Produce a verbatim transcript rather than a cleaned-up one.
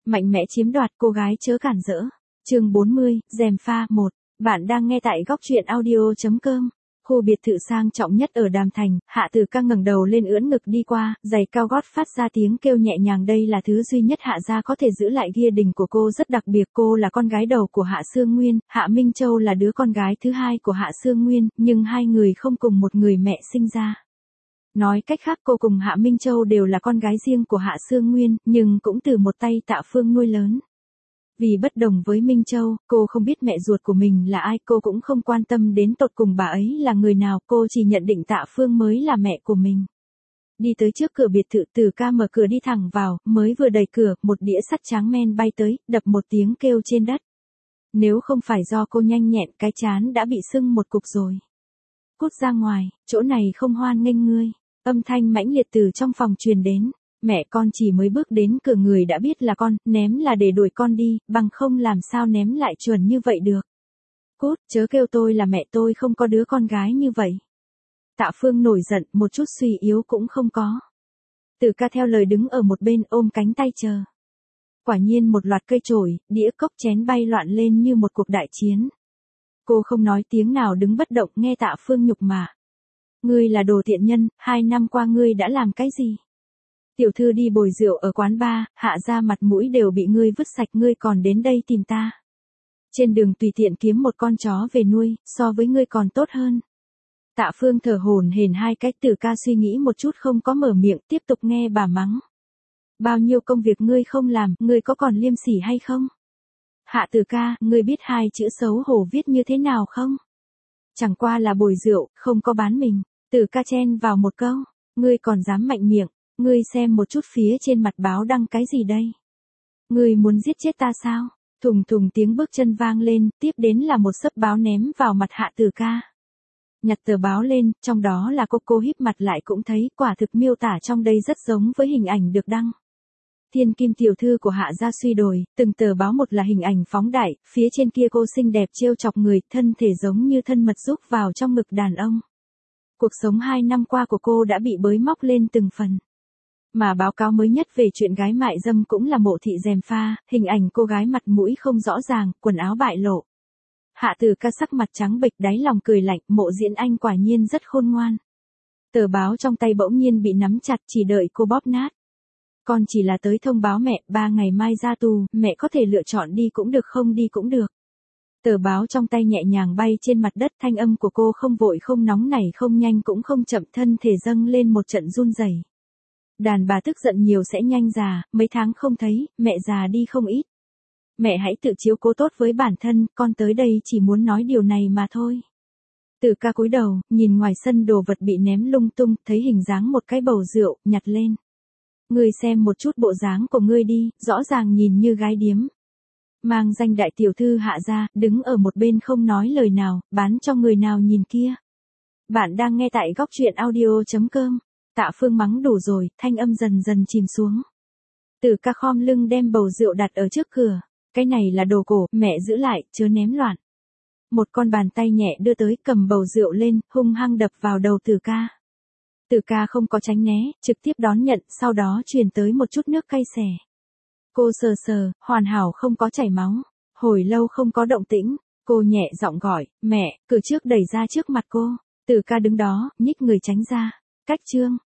Mạnh mẽ chiếm đoạt, cô gái chớ cản rỡ. Chương bốn mươi, gièm pha một. Bạn đang nghe tại góc truyện audio chấm com. Khu biệt thự sang trọng nhất ở Đàm Thành, Hạ Tử Ca ngẩng đầu lên ưỡn ngực đi qua, giày cao gót phát ra tiếng kêu nhẹ nhàng, đây là thứ duy nhất Hạ gia có thể giữ lại. Gia đình của cô rất đặc biệt, cô là con gái đầu của Hạ Sương Nguyên, Hạ Minh Châu là đứa con gái thứ hai của Hạ Sương Nguyên, nhưng hai người không cùng một người mẹ sinh ra. Nói cách khác, cô cùng Hạ Minh Châu đều là con gái riêng của Hạ Sương Nguyên, nhưng cũng từ một tay Tạ Phương nuôi lớn. Vì bất đồng với Minh Châu, cô không biết mẹ ruột của mình là ai, cô cũng không quan tâm đến tột cùng bà ấy là người nào, cô chỉ nhận định Tạ Phương mới là mẹ của mình. Đi tới trước cửa biệt thự, Tử Ca mở cửa đi thẳng vào, mới vừa đẩy cửa, một đĩa sắt tráng men bay tới, đập một tiếng kêu trên đất. Nếu không phải do cô nhanh nhẹn, cái trán đã bị sưng một cục rồi. Cút ra ngoài, chỗ này không hoan nghênh ngươi. Âm thanh mãnh liệt từ trong phòng truyền đến. Mẹ con chỉ mới bước đến cửa người đã biết là con, ném là để đuổi con đi, bằng không làm sao ném lại chuẩn như vậy được. Cút, chớ kêu tôi là mẹ, tôi không có đứa con gái như vậy. Tạ Phương nổi giận, một chút suy yếu cũng không có. Tử Ca theo lời đứng ở một bên ôm cánh tay chờ. Quả nhiên một loạt cây chổi, đĩa cốc chén bay loạn lên như một cuộc đại chiến. Cô không nói tiếng nào đứng bất động, nghe Tạ Phương nhục mạ. Ngươi là đồ tiện nhân, hai năm qua ngươi đã làm cái gì? Tiểu thư đi bồi rượu ở quán bar, Hạ ra mặt mũi đều bị ngươi vứt sạch, ngươi còn đến đây tìm ta. Trên đường tùy tiện kiếm một con chó về nuôi, so với ngươi còn tốt hơn. Tạ Phương thở hổn hển hai cách, Tử Ca suy nghĩ một chút không có mở miệng, tiếp tục nghe bà mắng. Bao nhiêu công việc ngươi không làm, ngươi có còn liêm sỉ hay không? Hạ Tử Ca, ngươi biết hai chữ xấu hổ viết như thế nào không? Chẳng qua là bồi rượu, không có bán mình. Tử Ca chen vào một câu, ngươi còn dám mạnh miệng, ngươi xem một chút phía trên mặt báo đăng cái gì đây? Ngươi muốn giết chết ta sao? Thùng thùng tiếng bước chân vang lên, tiếp đến là một xấp báo ném vào mặt Hạ Tử Ca. Nhặt tờ báo lên, trong đó là cô, cô híp mặt lại cũng thấy, quả thực miêu tả trong đây rất giống với hình ảnh được đăng. Thiên kim tiểu thư của Hạ gia suy đồi, từng tờ báo một là hình ảnh phóng đại, phía trên kia cô xinh đẹp trêu chọc người, thân thể giống như thân mật rúc vào trong ngực đàn ông. Cuộc sống hai năm qua của cô đã bị bới móc lên từng phần. Mà báo cáo mới nhất về chuyện gái mại dâm cũng là Mộ thị gièm pha, hình ảnh cô gái mặt mũi không rõ ràng, quần áo bại lộ. Hạ Tử Ca sắc mặt trắng bệch, đáy lòng cười lạnh, Mộ Diễn Anh quả nhiên rất khôn ngoan. Tờ báo trong tay bỗng nhiên bị nắm chặt, chỉ đợi cô bóp nát. Con chỉ là tới thông báo mẹ, ba ngày mai ra tù, mẹ có thể lựa chọn đi cũng được không đi cũng được. Tờ báo trong tay nhẹ nhàng bay trên mặt đất, thanh âm của cô không vội không nóng nảy không nhanh cũng không chậm, thân thể dâng lên một trận run rẩy. Đàn bà tức giận nhiều sẽ nhanh già, mấy tháng không thấy, mẹ già đi không ít. Mẹ hãy tự chiếu cố tốt với bản thân, con tới đây chỉ muốn nói điều này mà thôi. Tử Ca cúi đầu, nhìn ngoài sân đồ vật bị ném lung tung, thấy hình dáng một cái bầu rượu, nhặt lên. Ngươi xem một chút bộ dáng của ngươi đi, rõ ràng nhìn như gái điếm. Mang danh đại tiểu thư Hạ gia, đứng ở một bên không nói lời nào, bán cho người nào nhìn kia. Bạn đang nghe tại góc truyện audio chấm com. Tạ Phương mắng đủ rồi, thanh âm dần dần chìm xuống. Tử Ca khom lưng đem bầu rượu đặt ở trước cửa. Cái này là đồ cổ, mẹ giữ lại, chớ ném loạn. Một con bàn tay nhẹ đưa tới, cầm bầu rượu lên, hung hăng đập vào đầu Tử Ca. Tử Ca không có tránh né, trực tiếp đón nhận, sau đó truyền tới một chút nước cay xè. Cô sờ sờ, hoàn hảo không có chảy máu. Hồi lâu không có động tĩnh, cô nhẹ giọng gọi, mẹ, cửa trước đẩy ra trước mặt cô. Tử Ca đứng đó, nhích người tránh ra. Cách chương.